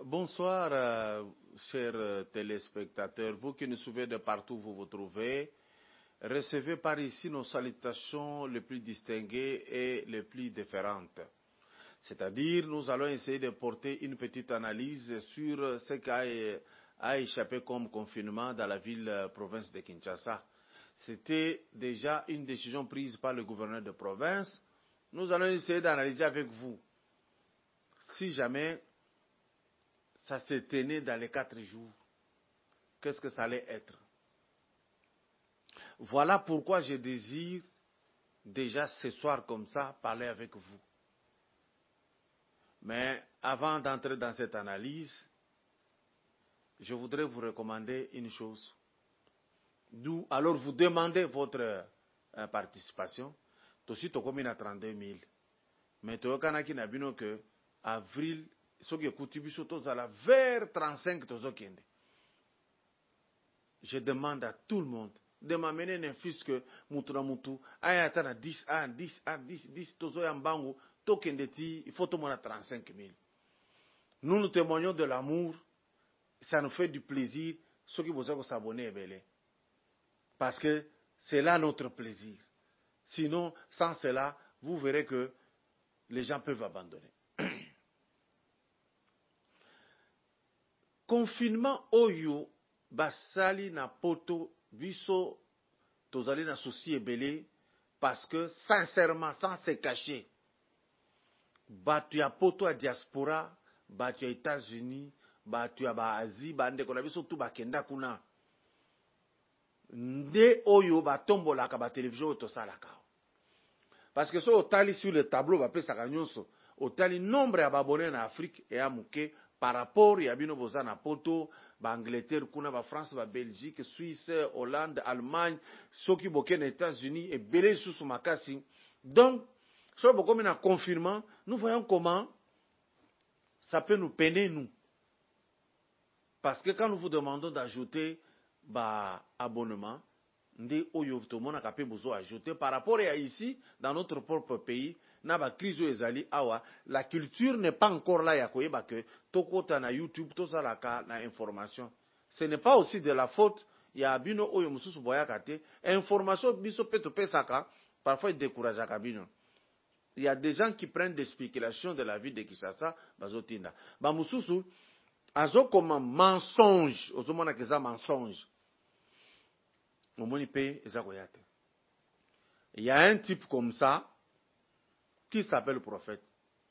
Bonsoir, chers téléspectateurs. Vous qui nous suivez de partout où vous vous trouvez, recevez par ici nos salutations les plus distinguées et les plus différentes. C'est-à-dire, nous allons essayer de porter une petite analyse sur ce qui a échappé comme confinement dans la ville-province de Kinshasa. C'était déjà une décision prise par le gouverneur de province. Nous allons essayer d'analyser avec vous. Si jamais ça se tenait dans les 4 jours, qu'est-ce que ça allait être? Voilà pourquoi je désire déjà ce soir comme ça parler avec vous. Mais avant d'entrer dans cette analyse, je voudrais vous recommander une chose. Alors vous demandez votre participation. Tosi tokomi na 32 000. Mais toyokanaki na bino que avril soki ekuti biso tozala vers 35 tozokende. Je demande à tout le monde de m'amener ne fût-ce que mutu na mutu aya ata na 10 tozoya mbangu tokende ti il faut tomona 35 000. Nous nous témoignons de l'amour, ça nous fait du plaisir soki boza ko s'abonner ebele. Parce que c'est là notre plaisir. Sinon, sans cela, vous verrez que les gens peuvent abandonner. Confinement oyo basali na poto biso tozali na souci ebele parce que sincèrement, sans se cacher, batu ya poto ya diaspora, batu ya États-Unis, batu ya ba-Asie, bandeko na biso tu bakenda kuna. Nde oyo batombolaka ba télévision tosalaka. Parce que so otali sur le tableau bapesaka nyonso, otali nombre ya babone na Afrique et ya muke par rapport ya bino boza na poto, ba Angleterre kuna, ba France, ba Belgique, Suisse, Hollande, Allemagne, soki boke na États-Unis et belé sous makasi. Donc, so bokomi na confinement, nous voyons comment ça peut nous peiner nous. Parce que quand nous vous demandons d'ajouter bah abonnement, ndé oyo tomona kapé bozo ajouter par rapport à ici dans notre propre pays na ba crise ezali awa, la culture n'est pas encore là ya koyeba que tokota na YouTube to salaka na information. Ce n'est pas aussi de la faute ya bino oyo mususu boyaka te, information biso peto pesaka parfois décourageaka bino. Il y a des gens qui prennent des spéculations de la vie de Kinshasa bazotinda. Ba mususu azo comme mensonge, ozomona keza mensonge. Il y a un type comme ça qui s'appelle le prophète.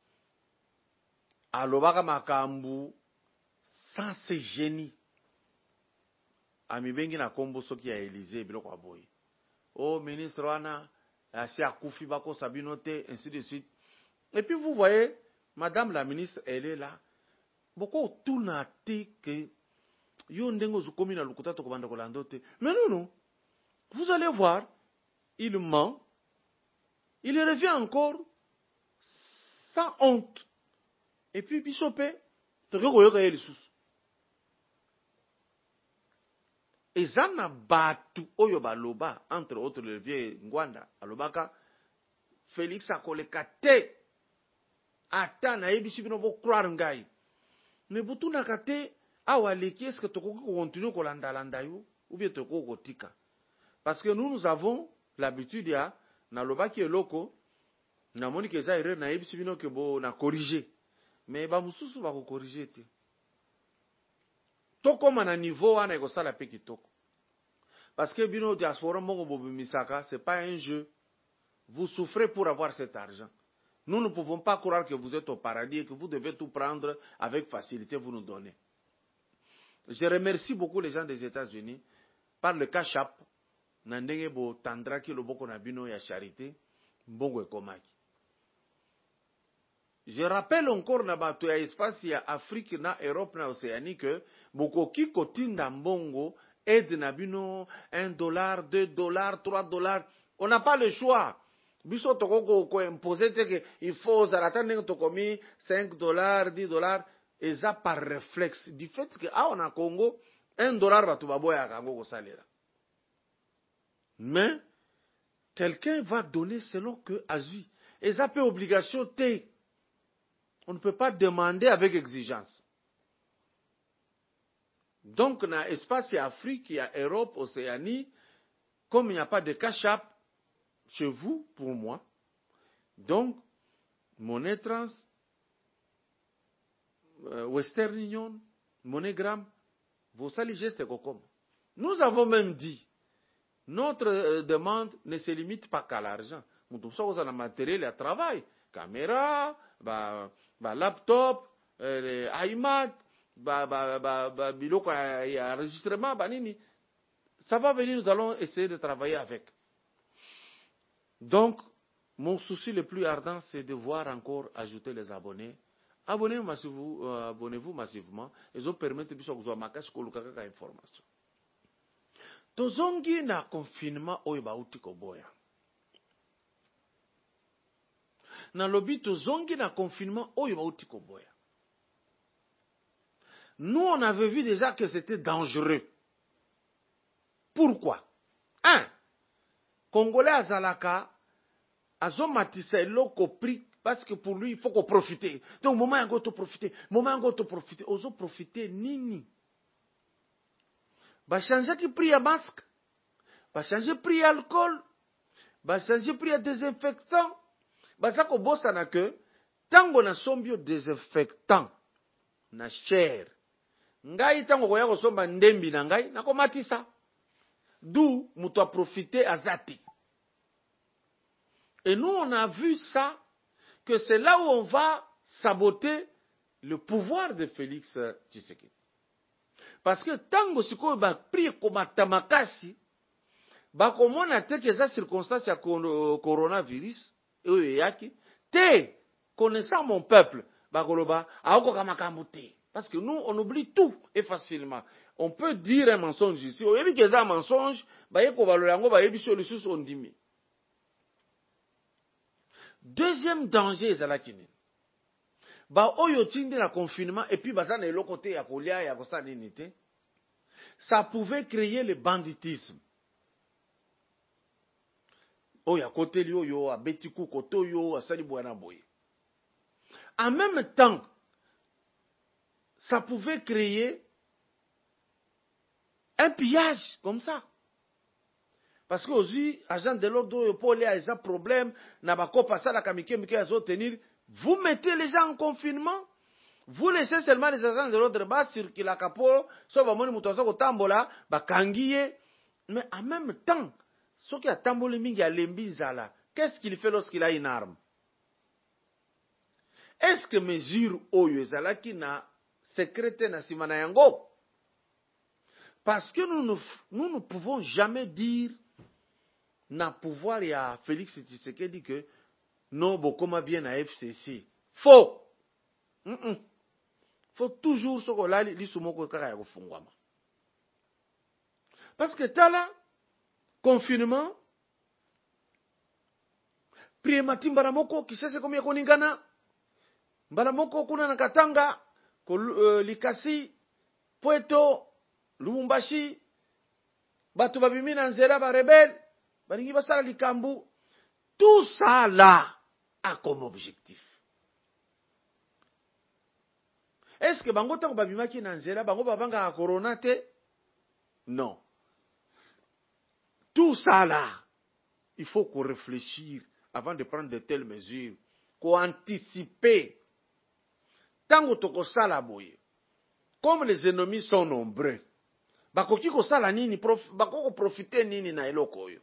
Alobaka makambu sans se gêner. Ami bengi na kombo soki ya Élysée biloko aboy. Oh ministre wana asi akufi bako sabinote ainsi de suite. Et puis vous voyez madame la ministre elle est là. Boko tout na te que yo ndengo zukomi na lukuta to kobanda kolando te. Mais non. Vous allez voir, il ment, il revient encore sans honte. Et puis, Bishopé, et Zana Batu Oyobaloba, entre autres le vieux Ngwanda, Alobaka, Félix Akolekate, Atana, Ebishibino croire Ngai. Mais Boutou Nakate, Awaleki, est-ce que tu continues Kolanda yo, ou bien tu tika? Parce que nous avons l'habitude ya na loba ki eloko na moni ke za erreur na yebisi bino ke bo na corriger, mais ba mususu ba ko corriger te. To koma na niveau wana eko sala pe kitoko. Parce que bino diaspora mbongo bobu misaka, c'est pas un jeu. Vous souffrez pour avoir cet argent. Nous ne pouvons pas croire que vous êtes au paradis et que vous devez tout prendre avec facilité, vous nous donnez. Je remercie beaucoup les gens des États-Unis par le cash app. Nandenge bo tandraki loboko na bino ya charité mbongo ekomaki. Je rappelle encore na bato ya espace ya Afrique na Europe na Océanie que bokoki kotinda mbongo aide na bino $1, $2, $3. On n'a pas le choix. Biso toko ko imposer que il faut zaratane tokomi $5, $10 et ça par réflexe du fait que on a Congo $1 batu baboya kango ko salera. Mais quelqu'un va donner selon que Asie. Et ça peut obligation T. On ne peut pas demander avec exigence. Donc, dans l'espace Afrique, il y a Europe, Océanie, comme il n'y a pas de cash-up chez vous, pour moi, donc, monnaie trans, Western Union, MoneyGram, vous savez, gestes comme. Nous avons même dit, notre demande ne se limite pas qu'à l'argent. Nous avons un matériel à travail, caméra, laptop, iMac, biloko ya enregistrement, banini. Ça va venir, nous allons essayer de travailler avec. Donc, mon souci le plus ardent, c'est de voir encore ajouter les abonnés. Abonnez-vous massivement. Et ça permet de vous avoir une information. Tozongi na confinement oyo bauti koboya. Na lobi tozongi na confinement oyo bauti koboya. Nous, on avait vu déjà que c'était dangereux. Pourquoi? Congolais azalaka, azomatisa eloko pri, parce que pour lui, il faut qu'on profite. Donc, moment yango to profiter, ozo profiter nini? Ba changer ki prix ya masque, ba changer prix ya alcool, ba changer prix ya désinfectant, ba sa ko bossa na que, tango na sombio désinfectant, na cher, ngai tango koya kosomba ndembi na ngai, na komatisa. D'où muto a profité azati. Et nous, on a vu ça, que c'est là où on va saboter le pouvoir de Félix Tshisekedi. Parce que tango sikoyo ba pri komata makasi, ba komona te que za circonstance ya coronavirus, yaki, te, connaissant mon peuple, ba koloba, aoko kamakambo te. Parce que nous, on oublie tout et facilement. On peut dire un mensonge ici. On dit que c'est un mensonge, on dit. Deuxième danger, c'est la kine. Le confinement, et puis, ça pouvait créer le banditisme. En même temps, ça pouvait créer un pillage comme ça. Parce que aussi, agent de l'ordre, pour les problème, n'a pas passé la tenir. Vous mettez les gens en confinement. Vous laissez seulement les agents de l'ordre bas sur qui la capo, sauf à mon mouton au tambola, kangiye. Mais en même temps, ce qui a tambolé mingi à l'embizala, qu'est-ce qu'il fait lorsqu'il a une arme? Est-ce que mesure oyo ezala qui na secrétaire na simana yango? Parce que nous ne pouvons jamais dire na pouvoir ya Félix Tshisekedi que non, bokoma bien na FCC. Faux. Faut toujours ce qu'on a l'isumoko kaka ya kufungwama. Parce que tala confinement priemati mbaramoko kisese komi koningana mbaramoko kuna na Katanga Likasi Pweto Lubumbashi, batu babimi na nzela ba rebelle, balingi basala likambu. Tout ça là a comme objectif. Est-ce que bango tango babimaki na nzela, bango babanga a corona te? Non. Tout ça là, il faut qu'on réfléchisse avant de prendre de telles mesures, qu'on anticipe. Tango toko sala boye. Comme les ennemis sont nombreux, bakoki ko sala nini bakoko profiter nini na eloko oyo.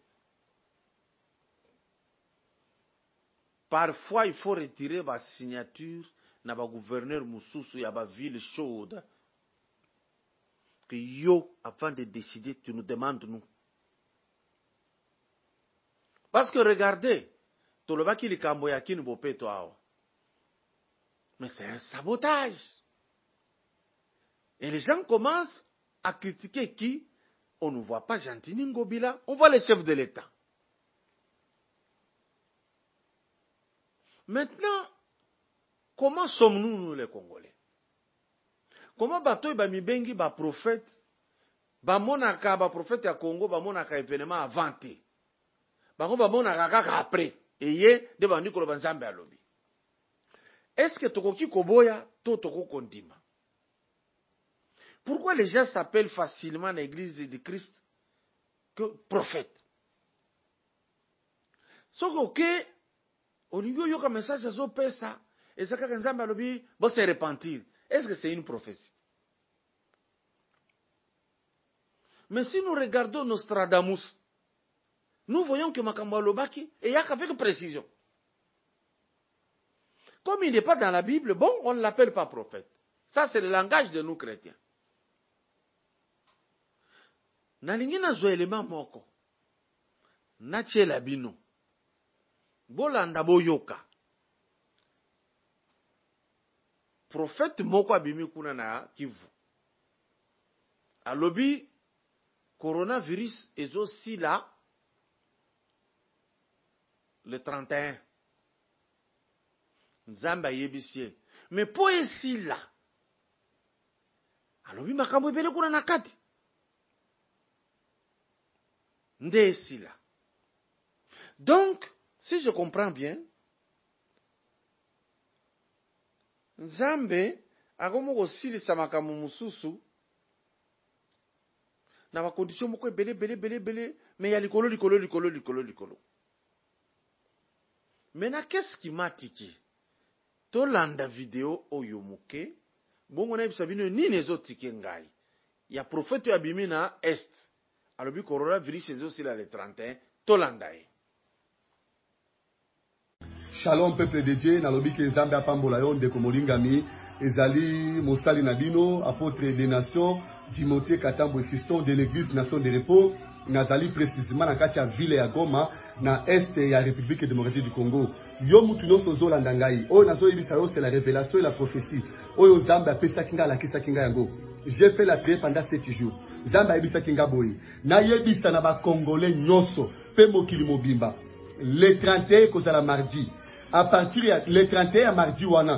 Parfois il faut retirer ba signature na ba gouverneur mususu ya ba ville chaude que yo avant de décider tu nous demandes nous. Parce que regardez, tolobaki likambo ya kini bopeto awa. Mais c'est un sabotage. Et les gens commencent à critiquer qui? On ne voit pas Gentini Ngobila, on voit les chefs de l'État. Maintenant, comment sommes-nous, nous les Congolais? Comment batoy ba mibengi ba prophète, ba monaka ba prophète ya Congo, ba monaka événement avanté. Ba monaka kaka après. Eye de bandi ko ba nzambe alobi. Est-ce que tokoki koboya to toko kondima? Pourquoi les gens s'appellent facilement l'église de Christ que prophète? Soko ke olingo yoka message azo pesa et ça quand Nzambe alobi bo se repentir. Est-ce que c'est une prophétie? Mais si nous regardons Nostradamus, nous voyons que makambo alobaki et yak avec précision. Comme il n'est pas dans la Bible, bon, on ne l'appelle pas prophète. Ça, c'est le langage de nous chrétiens. Nalingi na zo élément moko. Na tchela bino. Bolanda boyoka. Prophète moko abimi kuna na Kivu. Alobi coronavirus ezo si là le 31. Nzamba yebisie. Mais po esi là. Alobi makambo ebele kuna na kati. Nde esi là. Donc, si je comprends bien, Nzambe akomo kosilisa makambo mususu na ba condition moko belé, mais ya likolo. Maintenant, qu'est-ce qui m'a tiqué? Tolanda vidéo oyo muke, bongo na bisa bino nini ezo tike ngai. Ya prophète abimi na est. Alobi coronavirus ezo sila le 31, tolanda e. Shalom peuple de Dieu, nalobi ke Nzambe apambola yo ndeko molingami, ezali mosali na bino, apôtre des nations, Timothée Katambo fiston de l'église Nation de Repos, nazali précisément na kati ya ville ya Goma, na est ya République démocratique du Congo. Yo mutu nyonso zolanda ngai, oyo nazoyebisa yo c'est la révélation et la prophétie. Oyo Nzambe apesaki ngai alakisaki ngai yango. J'ai fait la prière pendant 7 jours. Nzambe ayebisaki ngai boye. Nayebisa na ba Congolais nyonso, pe mokili mobimba. Le 31 kozala mardi. À partir le 31 mardi wana,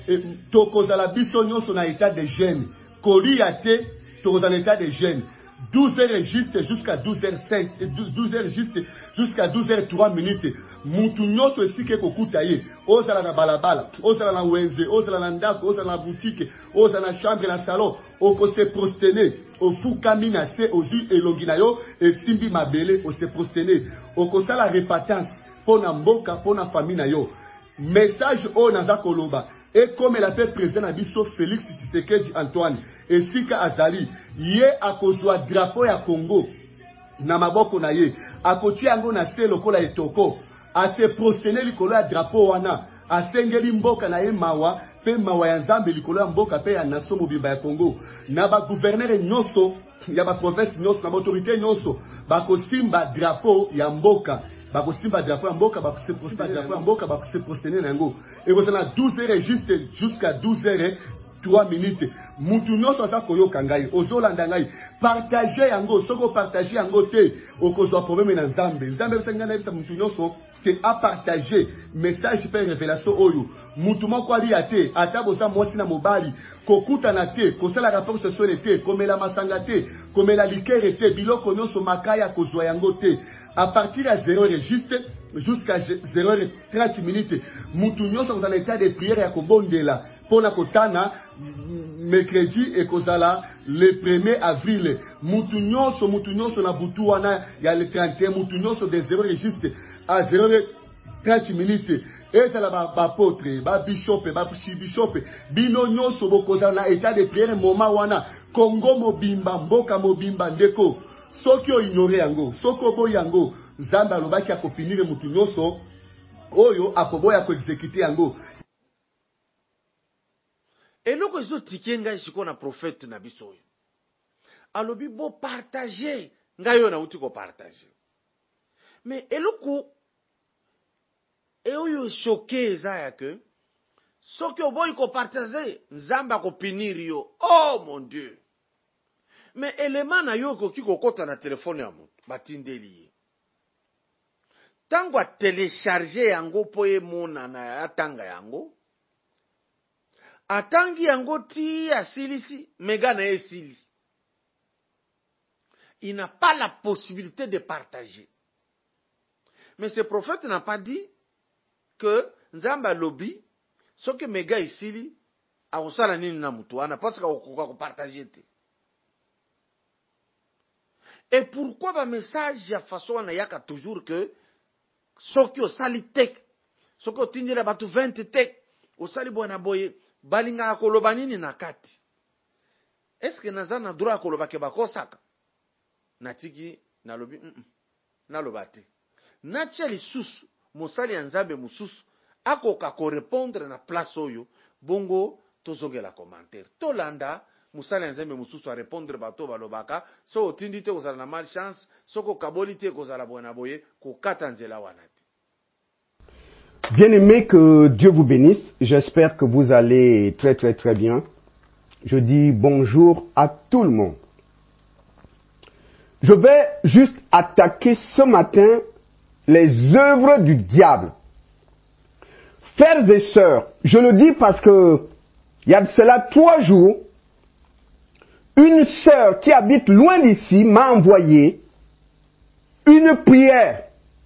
tokozala biso nyonso na état de jeûne. Kolia te, tokozala état de jeûne. 12h juste jusqu'à 12h05, 12h juste jusqu'à 12h03 minutes. Mutu nyonso esike kokuta ye. Ozala na balabala, ozala na wenze, ozala na ndako, ozala na boutique, ozala na chambre, na salon, oko se prosterner, ofukami na se ozu elongi na yo, esimbi mabele, o se prosterner. Oko sala repentance, pona mboka, pona famille na yo. Message o naza koloba. Et comme la paix présent à biso Félix Tshisekedi Antoine, et Sika Azali, ye akozwa drapeau ya Congo, na maboko na ye, akoti yango na se lokola etoko, a se prosterner likolo ya drapeau wana, a sengeli mboka na ye mawa, pe mawa ya Nzambe likolo ya mboka pe ya nation mobimba ya Congo, na ba gouverneur nyonso, ya ba province nyonso, na ba autorité nyonso, bakosimba drapeau ya mboka. Bakosimba drapeau ya mboka, bakosimba drapeau ya mboka, bakose prosterner nango. Et kozala 12h juste jusqu'à 12h03 minutes. Mutu nyonso aza koyoka ngai, ozolanda ngai, partager yango, soko partager yango te, okozwa problème na Nzambe. Nzambe bisanga na bisa mutu nyonso ke a partager message pe révélation oyo. Mutu moko ali ate, ata bosa mwasi na mobali, kokuta na te, kosala rapport sexuel te, komela masanga te, komela likere te, biloko nyonso makaya kozwa yango te. À partir de 0h juste jusqu'à 0h30 minutes, mutu nyonso kozala état de prière ya kobondela pona kotana mercredi et kozala le 1er avril. Mutu nyonso na butu wana ya le 31, mutu nyonso de 0h juste à 0h30 minutes. Et ça la ba apôtre, ba bishop, bino nyonso bokozala na état de prière moment wana. Congo mobimba, mboka mobimba ndeko. Soki o ignore yango, soko bo yango, Nzambe alobaki akofinire mutu nyonso, oyo akoboya ko exécuter yango. Eloko ezo tike ngai siko na prophète na biso oyo. Alobi bo partager, ngai yo na uti ko partager. Mais eloko oyo choqué eza ya que soki oboyi ko partager, Nzambe akopinir yo. Oh mon Dieu. Mais élément na yo koki kokota na téléphone ya moto batindeli ye. Tango a télécharger yango po emona na atanga yango. Atangi yango ti asilisi mega na esili. Il n'a pas la possibilité de partager. Mais ce prophète n'a pas dit que Nzamba lobi soki mega esili akosala nini na mutu wana parce que akoka ko partager te. Et pourquoi ba message ya façon wana yaka toujours que soki osali tek soki otindela bato 20 tek osali bwana boye balingaka koloba nini na kati? Eske naza na droit koloba ke bakosaka? Natiki nalobi naloba te. Natia lisusu mosali ya nzambe mosusu akoka korepondre na place oyo bongo tozongela commentaire. Tolanda musali ya nzambe mosusu a répondre bato balobaka so otindi te kozala na malchance soko kaboli te kozala bwana boye kokata nzela wana te. Bien-aimés, que Dieu vous bénisse. J'espère que vous allez très très très bien. Je dis bonjour à tout le monde. Je vais juste attaquer ce matin les œuvres du diable. Frères et sœurs, je le dis parce que il y a de cela 3 jours, une sœur qui habite loin d'ici m'a envoyé une prière.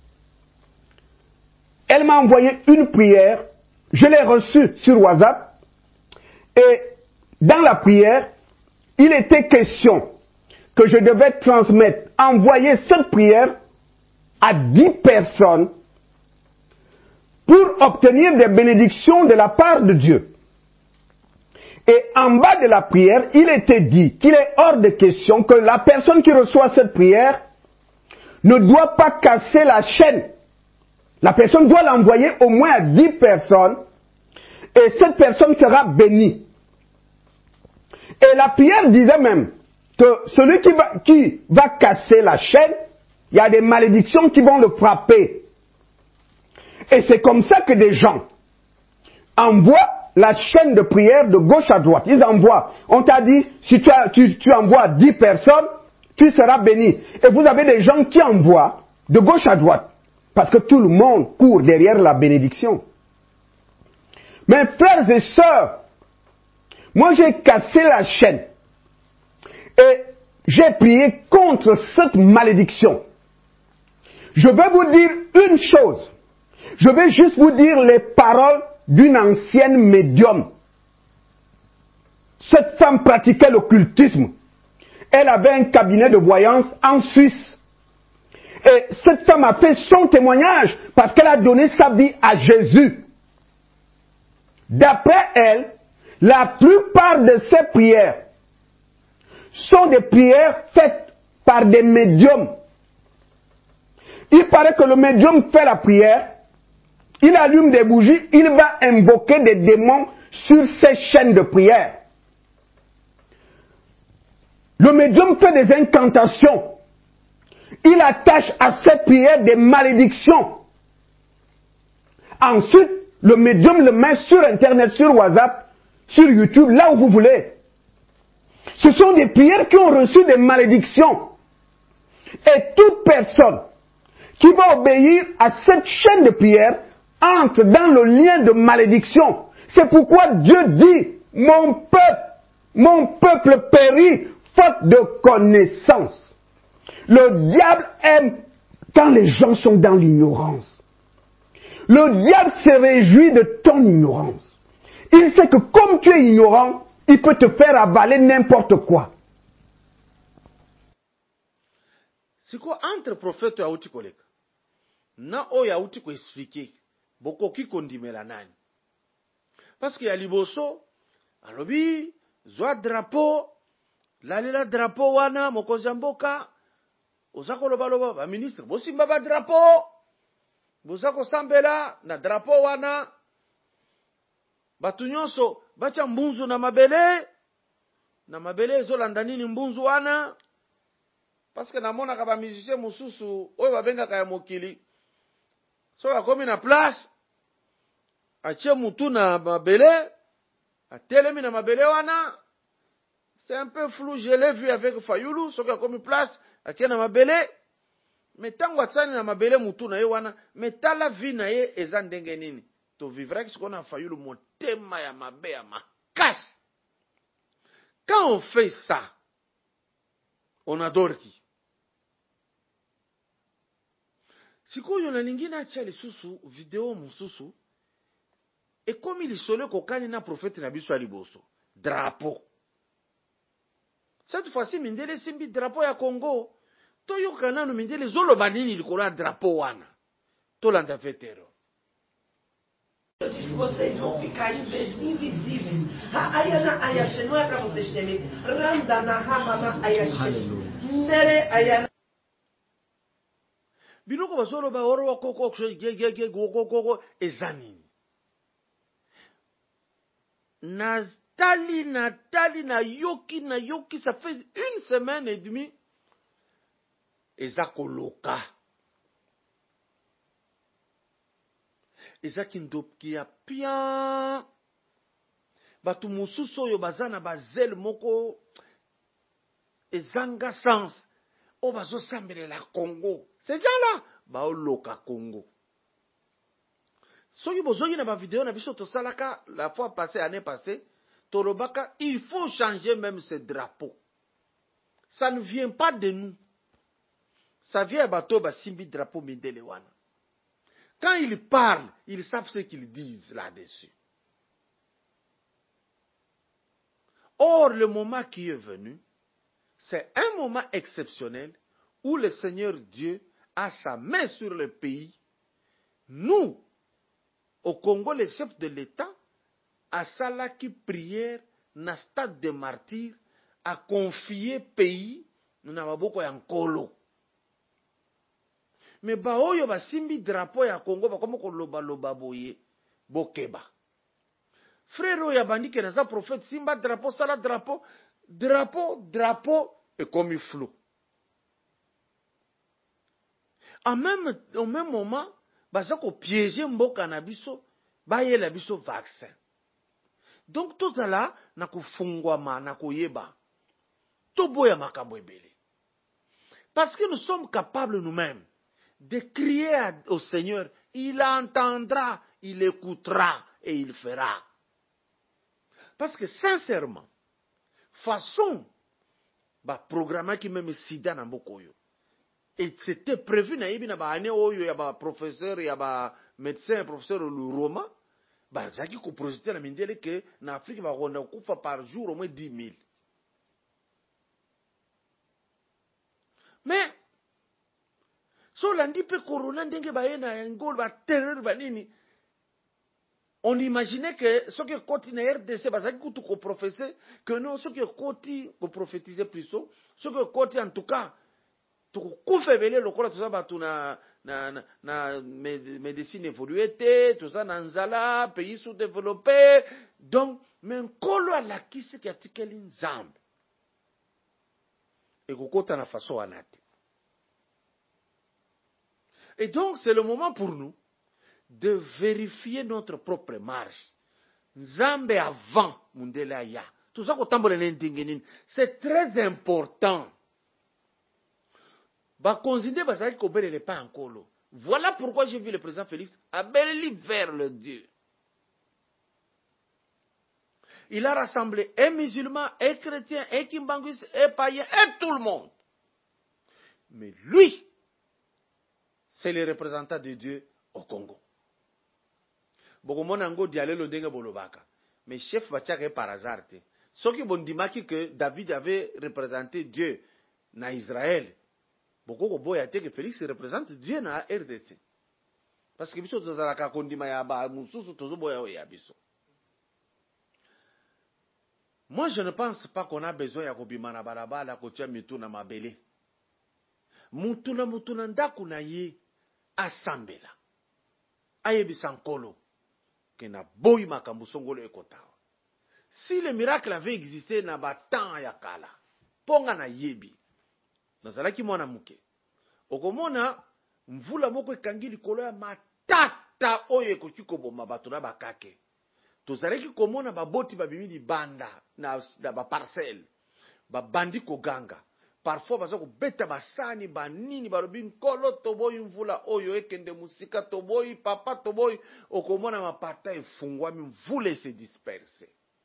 Elle m'a envoyé une prière, je l'ai reçue sur WhatsApp, et dans la prière, il était question que je devais transmettre, envoyer cette prière à 10 personnes pour obtenir des bénédictions de la part de Dieu. Et en bas de la prière, il était dit qu'il est hors de question que la personne qui reçoit cette prière ne doit pas casser la chaîne. La personne doit l'envoyer au moins à 10 personnes et cette personne sera bénie. Et la prière disait même que celui qui va casser la chaîne, il y a des malédictions qui vont le frapper. Et c'est comme ça que des gens envoient la chaîne de prière de gauche à droite. Ils envoient. On t'a dit, si tu envoies 10 personnes, tu seras béni. Et vous avez des gens qui envoient de gauche à droite. Parce que tout le monde court derrière la bénédiction. Mais frères et sœurs, moi j'ai cassé la chaîne. Et j'ai prié contre cette malédiction. Je vais vous dire une chose. Je vais juste vous dire les paroles d'une ancienne médium. Cette femme pratiquait l'occultisme. Elle avait un cabinet de voyance en Suisse. Et cette femme a fait son témoignage parce qu'elle a donné sa vie à Jésus. D'après elle, la plupart de ses prières sont des prières faites par des médiums. Il paraît que le médium fait la prière, il allume des bougies, il va invoquer des démons sur ses chaînes de prière. Le médium fait des incantations. Il attache à ses prières des malédictions. Ensuite, le médium le met sur Internet, sur WhatsApp, sur YouTube, là où vous voulez. Ce sont des prières qui ont reçu des malédictions. Et toute personne qui va obéir à cette chaîne de prière entre dans le lien de malédiction. C'est pourquoi Dieu dit, mon peuple périt faute de connaissance. Le diable aime quand les gens sont dans l'ignorance. Le diable se réjouit de ton ignorance. Il sait que comme tu es ignorant, il peut te faire avaler n'importe quoi. C'est quoi entre prophète et auti koleka? Na oya auti ko expliquer. Boko ki kondimela nani? Parce que ya liboso, alobi, zwa drapeau, lalela drapeau wana, mokonzi ya mboka, ozako loba ba ministre, bosimba ba drapeau, bozako sambela na drapeau wana, batu nyonso, bacha mbunzu na mabele ezolanda nini mbunzu wana, parce que namonaka ba musicien mususu, oyo babengaka ya mokili, so akomi na place, achie mutu na mabele, atelemi na mabele wana, c'est un peu flou, je l'ai vu avec Fayulu, so akomi place, akie na mabele, mais tango atsani na mabele mutu na ye wana, mais tala vi na ye eza ndenge nini, to vivra ki siko na Fayulu motema ya mabe ya makasi. Quand on fait ça, on adore qui? Sikoyo na lingine atia lisusu video mususu ekomi lisolo kokani na prophète na biso aliboso drapeau. Cette fois-ci mindele simbi drapeau ya Congo toyoka nanu mindele zoloba nini likolo ya drapeau wana tolanda vetero. Eu disse que vocês vão ficar invisíveis. Ayana Ayashe, não é para vocês temerem. Randana Hamana Ayashe. Nere Ayana. Biloko bazoloba oro koko gege gogo ezanini. Natali na yoki, ça fait 1 semaine et demie. Eza koloka. Eza kindoki ya pia. Batu mususu oyo bazana bazel moko. Ezanga sens. O bazo sambelela Congo. Ces gens-là, baoloka Congo. Soki bozoki na ba vidéo na biso to salaka la fois passée, année passée, Torobaka, il faut changer même ce drapeau. Ça ne vient pas de nous. Ça vient à bateau simbi drapeau mindelewana. Quand ils parlent, ils savent ce qu'ils disent là-dessus. Or, le moment qui est venu, c'est un moment exceptionnel où le Seigneur Dieu a sa main sur le pays. Nous, au Congo, les chefs de l'État, à Salaki prière, na stade de martyr, a confié pays, nous n'avons beaucoup en colo. Mais baoyo basimbi drapeau ya Congo, comme ko loba boye, bokeba. Frère oya bandi ke naza prophète, simba drapeau, sala drapeau, et comme il flou. Au même moment, baza ko piéger mboka na biso, baye la biso vaccin. Donc tout ça là, na kufungwama, na koyeba. Toboya makambo ebele. Parce que nous sommes capables nous-mêmes de crier au Seigneur, il entendra, il écoutera et il fera. Parce que sincèrement, façon, programme qui même sida na mbokoyo. Et c'était prévu na yebi na ba ane oyo ya ba professeur ya ba médecin professeur le Roma, zaki ko projeter na mindele que na Afrique va ronda kufa par jour au moins 10 000. Mais so landi pe corona ndenge ba yena ngol ba terreur ba nini. On imaginait que ce que côté na RDC bazaki kutu ko professer que non ce que côté ko prophétiser plutôt, ce que côté en tout cas tukufebele lokola toza batu na médecine évoluée tout ça na nzala pays sous-développé. Donc mais nkolo alakisi ki atikeli nzambe ekokota na façon wanati. Et donc c'est le moment pour nous de vérifier notre propre marche. Nzambe avant mundele aya tout ça kotambola n'endingenini, c'est très important. Voilà pourquoi j'ai vu le président Félix abeli vers le Dieu. Il a rassemblé et musulmans, et chrétiens, et kimbanguis, et païens, et tout le monde. Mais lui, c'est le représentant de Dieu au Congo. Mais chef Batiak est par hasard. Ce qui bon dit que David avait représenté Dieu dans Israël. Beaucoup boya te que Félix représente Dieu na RDC. Parce que biso tozalaka kondima ya ba mususu tozoboya ya biso. Moi je ne pense pas qu'on a besoin ya kobima na balabala kotia mitu na mabele. Mutu na ndaku na ye asambela. Ayebisa nkolo ke na boyi makambo songolo ekotawa. Si le miracle avait existé na ba temps ya kala, ponga na yebi. Nazalaki mwana muke. Okomona mvula moko ekangi likolo ya matata oyo ekoki koboma bato na bakake. Tozalaki komona baboti babimi libanda na ba parcelle. Babandi koganga. Parfois baza kobeta basani banini balobi nkolo toboyi mvula oyo ekende musika toboyi papa toboyi. Okomona mapata efungwami mvula se disperse.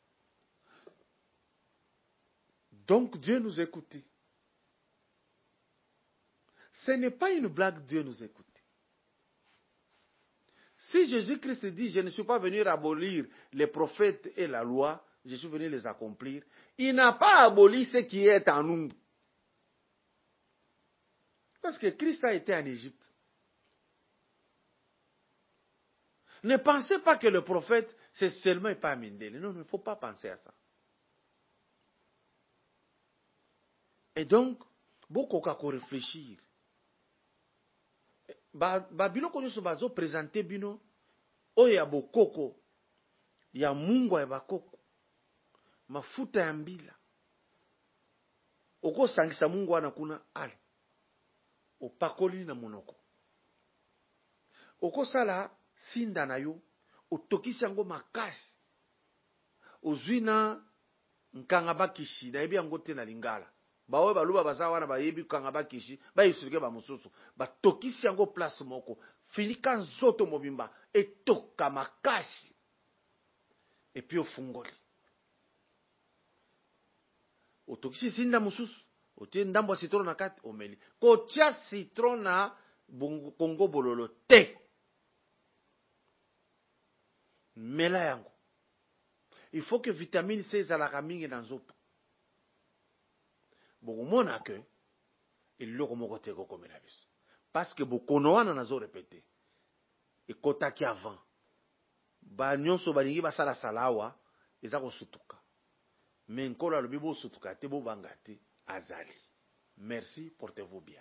Donc Dieu nous écoute. Ce n'est pas une blague, Dieu nous écoute. Si Jésus-Christ dit, je ne suis pas venu abolir les prophètes et la loi, je suis venu les accomplir, il n'a pas aboli ce qui est en nous. Parce que Christ a été en Égypte. Ne pensez pas que le prophète, c'est seulement et pas Mindele. Non, il ne faut pas penser à ça. Et donc, beaucoup à réfléchir. Babilo konyo so bazo présenter bino oya bokoko ya mungu ya bakoko mafuta ya mbila oko sangisa mungu wana kuna ale opakoli na monoko oko sala sinda na yo otokisi yango makasi ozwi na nkanga bakishi na yebi yango te na lingala bawe baluba baza wana bayebi nkanga bakishi bayisuke ba mususu batokisi yango place moko filika nzoto mobimba etoka makasi epi ofungoli otokisi sinda mususu otie ndambo ya citron na kati omeli kotia citron na kongo bololo te mela yango il faut que vitamine C ezalaka mingi na nzoto bokomona ke eloko moko te kokomela biso parce que bokono wana nazo répéter ekotaki avant banyonso balingi basala salawa eza kosutuka mais nkolo alobi bosutuka te bobanga te azali. Merci, portez-vous bien.